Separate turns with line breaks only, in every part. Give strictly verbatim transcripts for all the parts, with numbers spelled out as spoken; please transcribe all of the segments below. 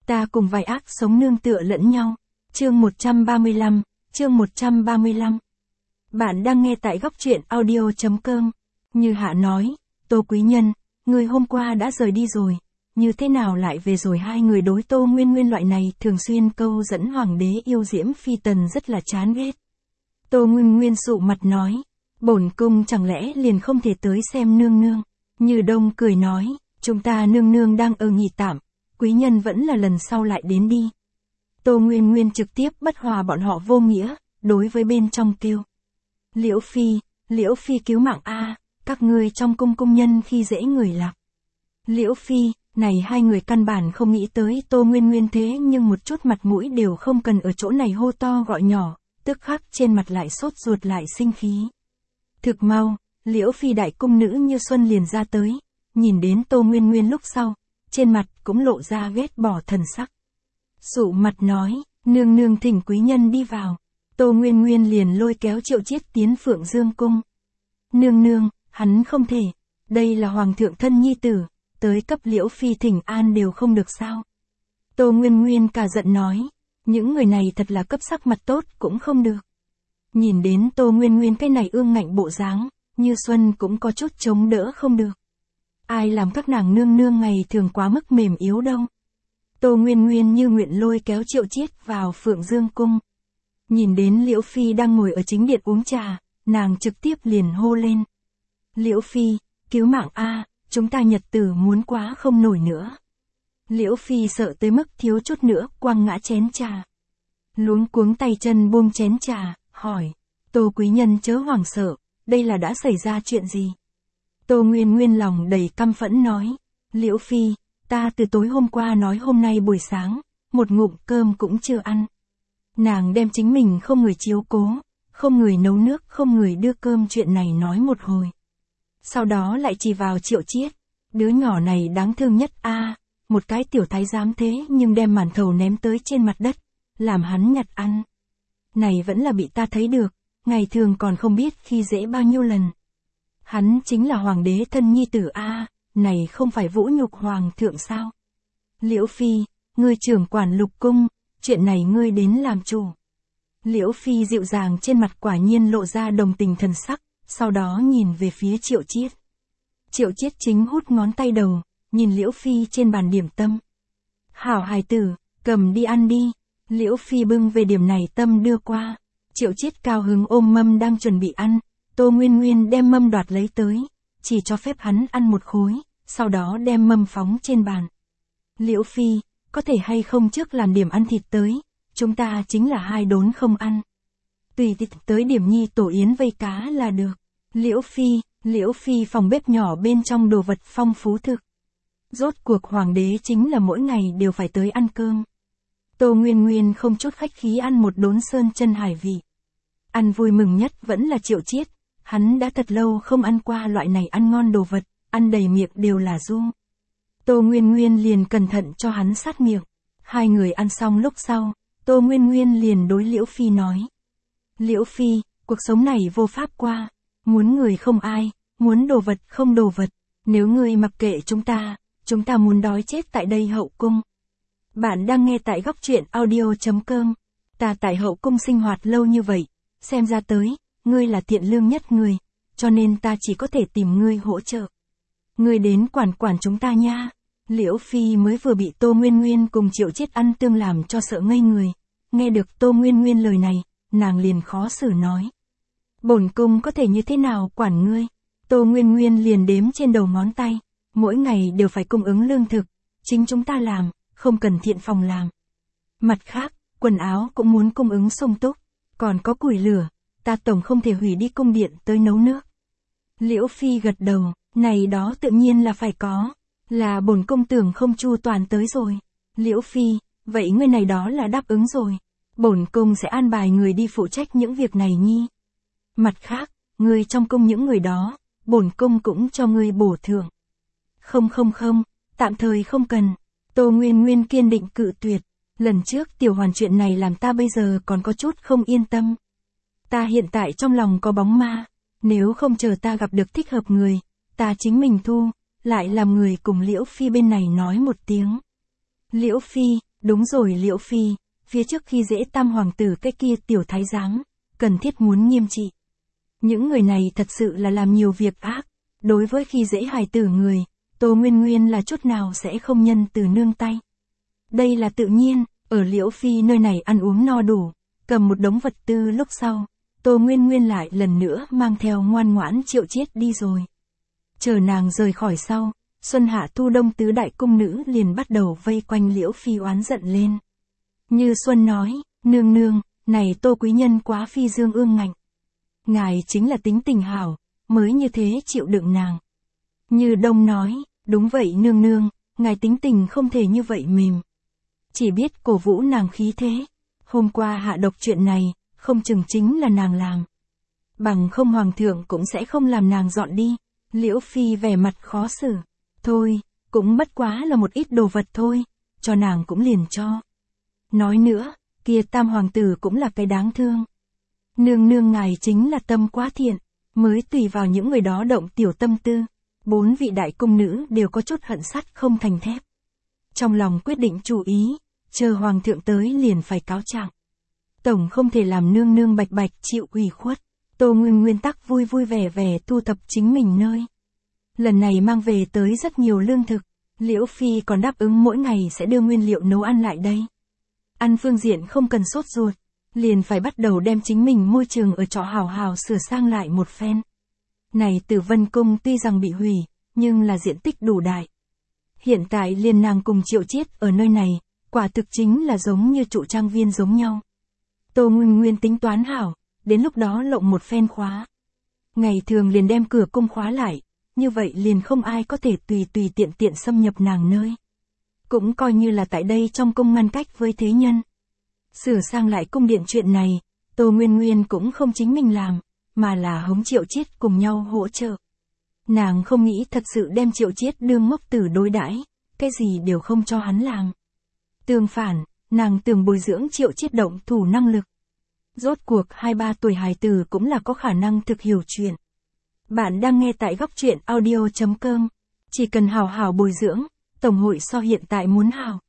Ta cùng vài ác sống nương tựa lẫn nhau. Chương một trăm ba mươi lăm, chương một trăm ba mươi lăm. Bạn đang nghe tại góc truyện audio chấm com. Như Hạ nói, Tô Quý Nhân, người hôm qua đã rời đi rồi, như thế nào lại về rồi? Hai người đối Tô Nguyên Nguyên loại này thường xuyên câu dẫn hoàng đế yêu diễm phi tần rất là chán ghét. Tô Nguyên Nguyên sụ mặt nói, bổn cung chẳng lẽ liền không thể tới xem nương nương. Như Đông cười nói, chúng ta nương nương đang ở nghỉ tạm, quý nhân vẫn là lần sau lại đến đi. Tô Nguyên Nguyên trực tiếp bất hòa bọn họ vô nghĩa, đối với bên trong kêu. Liễu Phi, Liễu Phi cứu mạng a, các ngươi trong cung cung nhân khi dễ người lạc. Liễu Phi, này hai người căn bản không nghĩ tới Tô Nguyên Nguyên thế nhưng một chút mặt mũi đều không cần ở chỗ này hô to gọi nhỏ, tức khắc trên mặt lại sốt ruột lại sinh khí. Thực mau, Liễu Phi đại cung nữ Như Xuân liền ra tới, nhìn đến Tô Nguyên Nguyên lúc sau, trên mặt cũng lộ ra ghét bỏ thần sắc. Sụ mặt nói, nương nương thỉnh quý nhân đi vào. Tô Nguyên Nguyên liền lôi kéo Triệu Chiết tiến Phượng Dương cung. Nương nương, hắn không thể, đây là hoàng thượng thân nhi tử, tới cấp Liễu Phi thỉnh an đều không được sao. Tô Nguyên Nguyên cả giận nói, những người này thật là cấp sắc mặt tốt cũng không được. Nhìn đến Tô Nguyên Nguyên cái này ương ngạnh bộ dáng, Như Xuân cũng có chút chống đỡ không được. Ai làm các nàng nương nương ngày thường quá mức mềm yếu đâu. Tô Nguyên Nguyên như nguyện lôi kéo Triệu Chiết vào Phượng Dương cung. Nhìn đến Liễu Phi đang ngồi ở chính điện uống trà, nàng trực tiếp liền hô lên. Liễu Phi, cứu mạng a, chúng ta nhật tử muốn quá không nổi nữa. Liễu Phi sợ tới mức thiếu chút nữa quăng ngã chén trà. Luống cuống tay chân buông chén trà, hỏi. Tô quý nhân chớ hoảng sợ, đây là đã xảy ra chuyện gì? Tô Nguyên Nguyên lòng đầy căm phẫn nói. Liễu Phi, ta từ tối hôm qua nói hôm nay buổi sáng, một ngụm cơm cũng chưa ăn. Nàng đem chính mình không người chiếu cố, không người nấu nước, không người đưa cơm chuyện này nói một hồi. Sau đó lại chỉ vào Triệu Chiết, đứa nhỏ này đáng thương nhất a, à, một cái tiểu thái giám thế nhưng đem màn thầu ném tới trên mặt đất, làm hắn nhặt ăn. Này vẫn là bị ta thấy được, ngày thường còn không biết khi dễ bao nhiêu lần. Hắn chính là hoàng đế thân nhi tử a, à, này không phải vũ nhục hoàng thượng sao? Liễu Phi, ngươi trưởng quản lục cung, chuyện này ngươi đến làm chủ. Liễu Phi dịu dàng trên mặt quả nhiên lộ ra đồng tình thần sắc, sau đó nhìn về phía Triệu Chiết. Triệu Chiết chính hút ngón tay đầu, nhìn Liễu Phi trên bàn điểm tâm. Hảo hài tử, cầm đi ăn đi. Liễu Phi bưng về điểm này tâm đưa qua. Triệu Chiết cao hứng ôm mâm đang chuẩn bị ăn. Tô Nguyên Nguyên đem mâm đoạt lấy tới, chỉ cho phép hắn ăn một khối, sau đó đem mâm phóng trên bàn. Liễu Phi, có thể hay không trước làm điểm ăn thịt tới, chúng ta chính là hai đốn không ăn. Tùy thịt tới điểm nhi tổ yến vây cá là được. Liễu Phi, Liễu Phi phòng bếp nhỏ bên trong đồ vật phong phú thực. Rốt cuộc hoàng đế chính là mỗi ngày đều phải tới ăn cơm. Tô Nguyên Nguyên không chút khách khí ăn một đốn sơn chân hải vị. Ăn vui mừng nhất vẫn là Triệu Chiết, hắn đã thật lâu không ăn qua loại này ăn ngon đồ vật, ăn đầy miệng đều là du. Tô Nguyên Nguyên liền cẩn thận cho hắn sát miệng. Hai người ăn xong lúc sau, Tô Nguyên Nguyên liền đối Liễu Phi nói. Liễu Phi, cuộc sống này vô pháp qua, muốn người không ai, muốn đồ vật không đồ vật, nếu ngươi mặc kệ chúng ta, chúng ta muốn đói chết tại đây hậu cung. Bạn đang nghe tại góc truyện audio chấm com. Ta tại hậu cung sinh hoạt lâu như vậy, xem ra tới, ngươi là thiện lương nhất người, cho nên ta chỉ có thể tìm ngươi hỗ trợ. Ngươi đến quản quản chúng ta nha. Liễu Phi mới vừa bị Tô Nguyên Nguyên cùng Triệu Chiết ăn tương làm cho sợ ngây người. Nghe được Tô Nguyên Nguyên lời này, nàng liền khó xử nói. Bổn cung có thể như thế nào quản ngươi? Tô Nguyên Nguyên liền đếm trên đầu ngón tay, mỗi ngày đều phải cung ứng lương thực, chính chúng ta làm, không cần thiện phòng làm. Mặt khác, quần áo cũng muốn cung ứng sung túc, còn có củi lửa, ta tổng không thể hủy đi cung điện tới nấu nước. Liễu Phi gật đầu, này đó tự nhiên là phải có, là bổn cung tưởng không chu toàn tới rồi. Liễu Phi, vậy ngươi này đó là đáp ứng rồi, bổn cung sẽ an bài người đi phụ trách những việc này nhi. Mặt khác, ngươi trong cung những người đó, bổn cung cũng cho ngươi bổ thưởng. Không không không, tạm thời không cần. Tô Nguyên Nguyên kiên định cự tuyệt, lần trước tiểu hoàn chuyện này làm ta bây giờ còn có chút không yên tâm. Ta hiện tại trong lòng có bóng ma, nếu không chờ ta gặp được thích hợp người, ta chính mình thu, lại làm người cùng Liễu Phi bên này nói một tiếng. Liễu Phi, Đúng rồi Liễu Phi, phía trước khi dễ tam hoàng tử cái kia tiểu thái giám, cần thiết muốn nghiêm trị. Những người này thật sự là làm nhiều việc ác, đối với khi dễ hài tử người, Tô Nguyên Nguyên là chút nào sẽ không nhân từ nương tay. Đây là tự nhiên, ở Liễu Phi nơi này ăn uống no đủ, cầm một đống vật tư lúc sau, Tô Nguyên Nguyên lại lần nữa mang theo ngoan ngoãn Triệu Chiết đi rồi. Chờ nàng rời khỏi sau, Xuân Hạ Thu Đông tứ đại cung nữ liền bắt đầu vây quanh Liễu Phi oán giận lên. Như Xuân nói, nương nương, này Tô quý nhân quá phi dương ương ngạnh. Ngài chính là tính tình hảo, mới như thế chịu đựng nàng. Như Đông nói, đúng vậy nương nương, ngài tính tình không thể như vậy mềm. Chỉ biết cổ vũ nàng khí thế. Hôm qua hạ độc chuyện này, không chừng chính là nàng làm. Bằng không hoàng thượng cũng sẽ không làm nàng dọn đi. Liễu Phi vẻ mặt khó xử. Thôi, cũng bất quá là một ít đồ vật thôi, cho nàng cũng liền cho. Nói nữa, kia tam hoàng tử cũng là cái đáng thương. Nương nương ngài chính là tâm quá thiện, mới tùy vào những người đó động tiểu tâm tư. Bốn vị đại cung nữ đều có chút hận sắt không thành thép. Trong lòng quyết định chủ ý, chờ hoàng thượng tới liền phải cáo trạng. Tổng không thể làm nương nương bạch bạch chịu ủy khuất. Tô Nguyên nguyên tắc vui vui vẻ vẻ thu thập chính mình nơi. Lần này mang về tới rất nhiều lương thực, Liễu Phi còn đáp ứng mỗi ngày sẽ đưa nguyên liệu nấu ăn lại đây. Ăn phương diện không cần sốt ruột, liền phải bắt đầu đem chính mình môi trường ở trọ hào hào sửa sang lại một phen. Này Tử Vân Cung tuy rằng bị hủy, nhưng là diện tích đủ đại. Hiện tại liền nàng cùng Triệu Chiết ở nơi này, quả thực chính là giống như trụ trang viên giống nhau. Tô Nguyên Nguyên tính toán hảo, đến lúc đó lộng một phen khóa. Ngày thường liền đem cửa cung khóa lại, như vậy liền không ai có thể tùy tùy tiện tiện xâm nhập nàng nơi. Cũng coi như là tại đây trong cung ngăn cách với thế nhân. Sửa sang lại cung điện chuyện này, Tô Nguyên Nguyên cũng không chính mình làm, mà là hống Triệu Chiết cùng nhau hỗ trợ. Nàng không nghĩ thật sự đem Triệu Chiết đương ngốc tử đối đãi, cái gì đều không cho hắn làm. Tương phản, nàng tưởng bồi dưỡng Triệu Chiết động thủ năng lực. Rốt cuộc hai ba tuổi hài tử cũng là có khả năng thực hiểu chuyện. Bạn đang nghe tại góc truyện audio chấm com. Chỉ cần hào hào bồi dưỡng, Tổng hội so hiện tại muốn hào.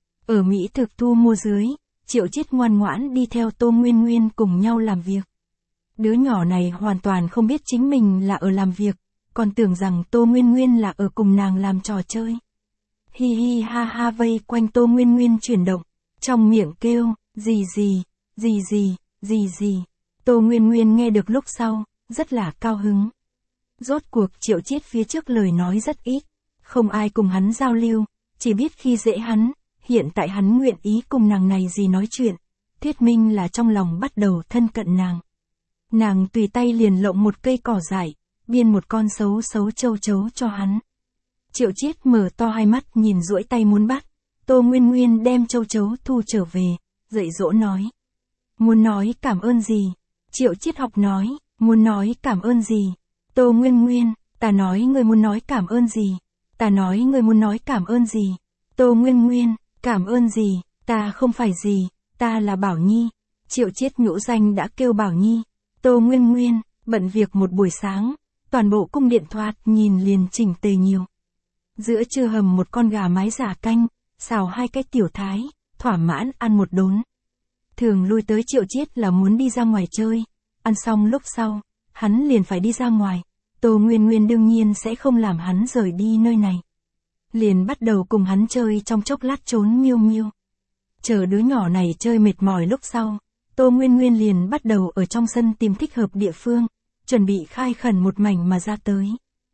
Ở Mỹ thực thu mua dưới, Triệu Chiết ngoan ngoãn đi theo Tô Nguyên Nguyên cùng nhau làm việc. Đứa nhỏ này hoàn toàn không biết chính mình là ở làm việc, còn tưởng rằng Tô Nguyên Nguyên là ở cùng nàng làm trò chơi. Hi hi ha ha vây quanh Tô Nguyên Nguyên chuyển động, trong miệng kêu, gì gì, gì gì, gì gì. Tô Nguyên Nguyên nghe được lúc sau, rất là cao hứng. Rốt cuộc Triệu Chiết phía trước lời nói rất ít, không ai cùng hắn giao lưu, chỉ biết khi dễ hắn, hiện tại hắn nguyện ý cùng nàng này gì nói chuyện, thuyết minh là trong lòng bắt đầu thân cận nàng. Nàng tùy tay liền lộng một cây cỏ dại, biên một con xấu xấu châu chấu cho hắn. Triệu Chiết mở to hai mắt nhìn duỗi tay muốn bắt, Tô Nguyên Nguyên đem châu chấu thu trở về, dạy dỗ nói. Muốn nói cảm ơn gì? Triệu Chiết học nói, muốn nói cảm ơn gì? Tô Nguyên Nguyên, ta nói ngươi muốn nói cảm ơn gì? Ta nói ngươi muốn nói cảm ơn gì? Tô Nguyên Nguyên, cảm ơn gì? Ta không phải gì, ta là Bảo Nhi. Triệu Chiết nhũ danh đã kêu Bảo Nhi. Tô Nguyên Nguyên, bận việc một buổi sáng, toàn bộ cung điện thoạt nhìn liền chỉnh tề nhiều. Giữa trưa hầm một con gà mái giả canh, xào hai cái tiểu thái, thỏa mãn ăn một đốn. Thường lui tới Triệu Chiết là muốn đi ra ngoài chơi, ăn xong lúc sau, hắn liền phải đi ra ngoài, Tô Nguyên Nguyên đương nhiên sẽ không làm hắn rời đi nơi này. Liền bắt đầu cùng hắn chơi trong chốc lát trốn miêu miêu. Chờ đứa nhỏ này chơi mệt mỏi lúc sau, Tô Nguyên Nguyên liền bắt đầu ở trong sân tìm thích hợp địa phương, chuẩn bị khai khẩn một mảnh mà ra tới.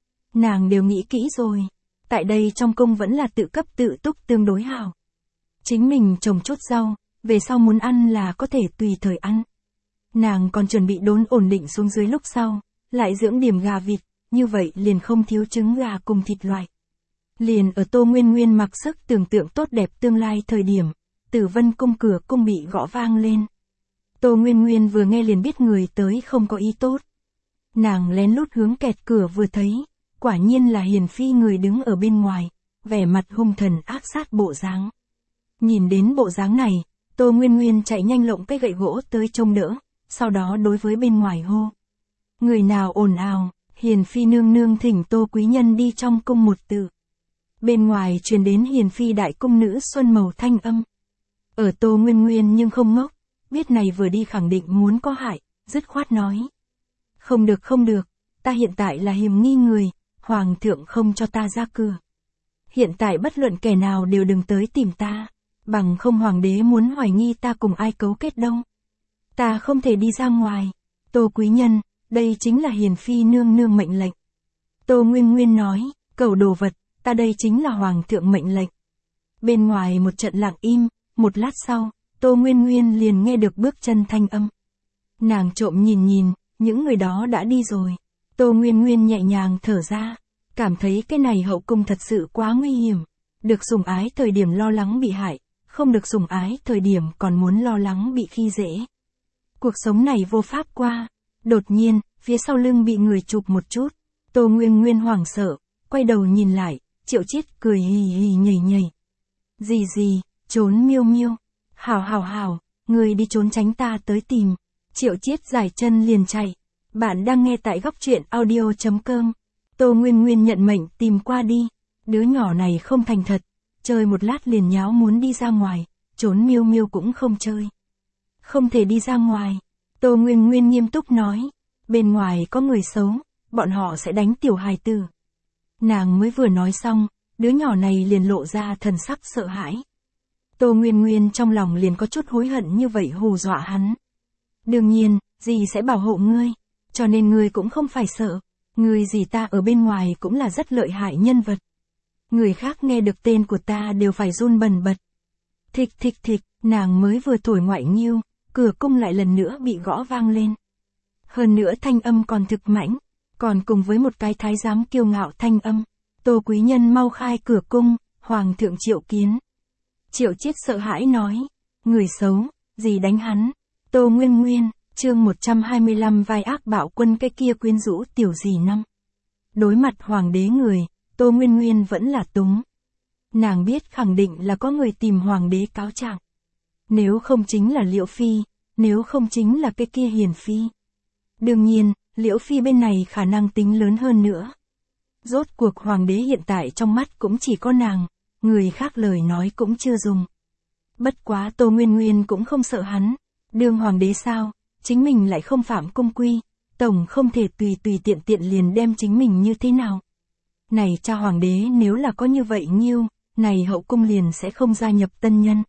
Nàng đều nghĩ kỹ rồi, tại đây trong cung vẫn là tự cấp tự túc tương đối hảo. Chính mình trồng chút rau, về sau muốn ăn là có thể tùy thời ăn. Nàng còn chuẩn bị đốn ổn định xuống dưới lúc sau, lại dưỡng điểm gà vịt, như vậy liền không thiếu trứng gà cùng thịt loại. Liền ở Tô Nguyên Nguyên mặc sức tưởng tượng tốt đẹp tương lai thời điểm, Tử Vân cung cửa cung bị gõ vang lên. Tô Nguyên Nguyên vừa nghe liền biết người tới không có ý tốt. Nàng lén lút hướng kẹt cửa vừa thấy, quả nhiên là Hiền Phi người đứng ở bên ngoài, vẻ mặt hung thần ác sát bộ dáng. Nhìn đến bộ dáng này, Tô Nguyên Nguyên chạy nhanh lộng cái gậy gỗ tới trông đỡ, sau đó đối với bên ngoài hô. Người nào ồn ào, Hiền Phi nương nương thỉnh Tô quý nhân đi trong cung một tự. Bên ngoài truyền đến Hiền Phi đại cung nữ Xuân Màu thanh âm. Ở Tô Nguyên Nguyên nhưng không ngốc, biết này vừa đi khẳng định muốn có hại, dứt khoát nói. Không được không được, ta hiện tại là hiểm nghi người, Hoàng thượng không cho ta ra cửa. Hiện tại bất luận kẻ nào đều đừng tới tìm ta, bằng không Hoàng đế muốn hoài nghi ta cùng ai cấu kết đâu. Ta không thể đi ra ngoài. Tô quý nhân, đây chính là hiền phi nương nương mệnh lệnh. Tô Nguyên Nguyên nói, cẩu đồ vật, ta đây chính là Hoàng thượng mệnh lệnh. Bên ngoài một trận lặng im, một lát sau, Tô Nguyên Nguyên liền nghe được bước chân thanh âm. Nàng trộm nhìn nhìn, những người đó đã đi rồi. Tô Nguyên Nguyên nhẹ nhàng thở ra, cảm thấy cái này hậu cung thật sự quá nguy hiểm. Được sủng ái thời điểm lo lắng bị hại, không được sủng ái thời điểm còn muốn lo lắng bị khi dễ. Cuộc sống này vô pháp qua. Đột nhiên, phía sau lưng bị người chụp một chút. Tô Nguyên Nguyên hoảng sợ, quay đầu nhìn lại, Triệu Chiết cười hì hì nhảy nhảy. Gì gì, trốn miêu miêu. Hảo hảo hảo, người đi trốn tránh ta tới tìm. Triệu Chiết giải chân liền chạy. Bạn đang nghe tại góc truyện audio chấm com. Tô Nguyên Nguyên nhận mệnh tìm qua đi. Đứa nhỏ này không thành thật, chơi một lát liền nháo muốn đi ra ngoài, trốn miêu miêu cũng không chơi. Không thể đi ra ngoài. Tô Nguyên Nguyên nghiêm túc nói, bên ngoài có người xấu, bọn họ sẽ đánh tiểu hài tử. Nàng mới vừa nói xong, đứa nhỏ này liền lộ ra thần sắc sợ hãi. Tô Nguyên Nguyên trong lòng liền có chút hối hận như vậy hù dọa hắn. Đương nhiên, dì sẽ bảo hộ ngươi, cho nên ngươi cũng không phải sợ. Người dì ta ở bên ngoài cũng là rất lợi hại nhân vật. Người khác nghe được tên của ta đều phải run bần bật. Thịch thịch thịch, nàng mới vừa thổi ngoại nghiêu, cửa cung lại lần nữa bị gõ vang lên. Hơn nữa thanh âm còn thực mãnh, còn cùng với một cái thái giám kiêu ngạo thanh âm. Tô quý nhân mau khai cửa cung, Hoàng thượng triệu kiến. Triệu Chiết sợ hãi nói, người xấu, gì đánh hắn. Tô Nguyên Nguyên, chương một trăm hai mươi lăm vai ác bạo quân cái kia quyến rũ tiểu dì năm. Đối mặt hoàng đế người, Tô Nguyên Nguyên vẫn là túng. Nàng biết khẳng định là có người tìm hoàng đế cáo trạng. Nếu không chính là Liễu Phi, nếu không chính là cái kia Hiền Phi. Đương nhiên, Liễu Phi bên này khả năng tính lớn hơn nữa. Rốt cuộc hoàng đế hiện tại trong mắt cũng chỉ có nàng, người khác lời nói cũng chưa dùng. Bất quá Tô Nguyên Nguyên cũng không sợ hắn, đương hoàng đế sao, chính mình lại không phạm cung quy, tổng không thể tùy tùy tiện tiện liền đem chính mình như thế nào. Này cha hoàng đế nếu là có như vậy nhiêu, này hậu cung liền sẽ không gia nhập tân nhân.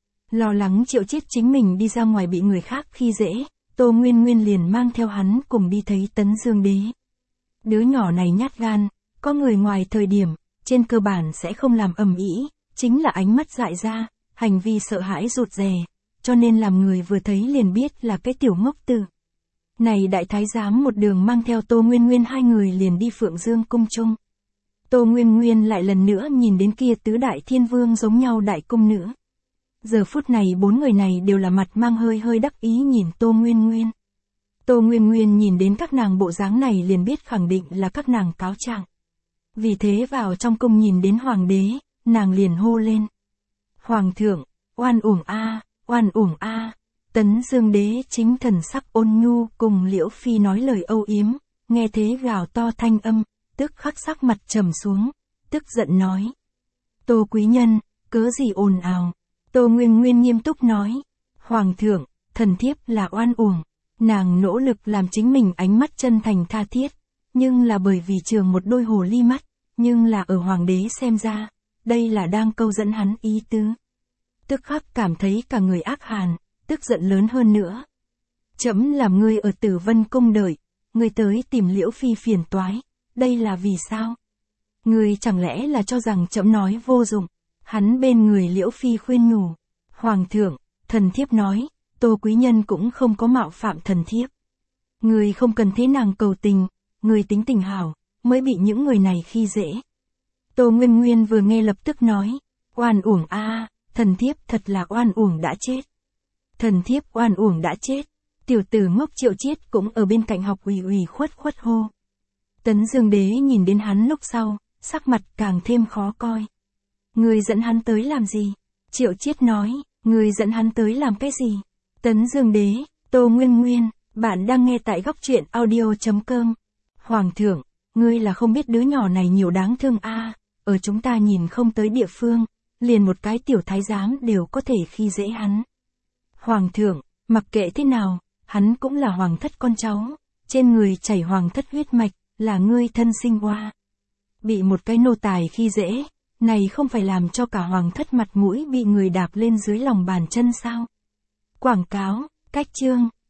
Lo lắng Triệu Chiết chính mình đi ra ngoài bị người khác khi dễ, Tô Nguyên Nguyên liền mang theo hắn cùng đi thấy Tấn Dương Đế. Đứa nhỏ này nhát gan, có người ngoài thời điểm, trên cơ bản sẽ không làm ầm ĩ, chính là ánh mắt dại ra, hành vi sợ hãi rụt rè, cho nên làm người vừa thấy liền biết là cái tiểu ngốc tử. Này đại thái giám một đường mang theo Tô Nguyên Nguyên hai người liền đi Phượng Dương cung chung. Tô Nguyên Nguyên lại lần nữa nhìn đến kia tứ đại thiên vương giống nhau đại cung nữ. Giờ phút này bốn người này đều là mặt mang hơi hơi đắc ý nhìn Tô Nguyên Nguyên. Tô Nguyên Nguyên nhìn đến các nàng bộ dáng này liền biết khẳng định là các nàng cáo trạng. Vì thế vào trong cung nhìn đến hoàng đế, nàng liền hô lên. Hoàng thượng, oan uổng a, oan uổng a. Tấn Dương Đế chính thần sắc ôn nhu cùng Liễu Phi nói lời âu yếm, nghe thế gào to thanh âm, tức khắc sắc mặt trầm xuống, tức giận nói. Tô quý nhân, cớ gì ồn ào. Tô Nguyên Nguyên nghiêm túc nói. Hoàng thượng, thần thiếp là oan uổng. Nàng nỗ lực làm chính mình ánh mắt chân thành tha thiết, nhưng là bởi vì trường một đôi hồ ly mắt, nhưng là ở hoàng đế xem ra, đây là đang câu dẫn hắn ý tứ. Tức khắc cảm thấy cả người ác hàn, tức giận lớn hơn nữa. Trẫm làm ngươi ở Tử Vân cung đợi, ngươi tới tìm Liễu Phi phiền toái, đây là vì sao? Ngươi chẳng lẽ là cho rằng trẫm nói vô dụng? Hắn bên người Liễu Phi khuyên nhủ. Hoàng thượng, thần thiếp nói, Tô quý nhân cũng không có mạo phạm thần thiếp. Ngươi không cần thế nàng cầu tình, ngươi tính tình hảo, mới bị những người này khi dễ. Tô Nguyên Nguyên vừa nghe lập tức nói, oan uổng a, thần thiếp thật là oan uổng đã chết. Thần thiếp oan uổng đã chết. Tiểu tử ngốc Triệu Chiết cũng ở bên cạnh học ủy ủy khuất khuất hô. Tấn Dương Đế nhìn đến hắn lúc sau, sắc mặt càng thêm khó coi. Người dẫn hắn tới làm gì? Triệu Chiết nói, người dẫn hắn tới làm cái gì? Tấn Dương Đế, Tô Nguyên Nguyên, bạn đang nghe tại góc truyện audio chấm com. Hoàng thượng, ngươi là không biết đứa nhỏ này nhiều đáng thương a, ở chúng ta nhìn không tới địa phương, liền một cái tiểu thái giám đều có thể khi dễ hắn. Hoàng thượng, mặc kệ thế nào, hắn cũng là hoàng thất con cháu, trên người chảy hoàng thất huyết mạch, là ngươi thân sinh oa. Bị một cái nô tài khi dễ, này không phải làm cho cả hoàng thất mặt mũi bị người đạp lên dưới lòng bàn chân sao? Quảng cáo, cách chương,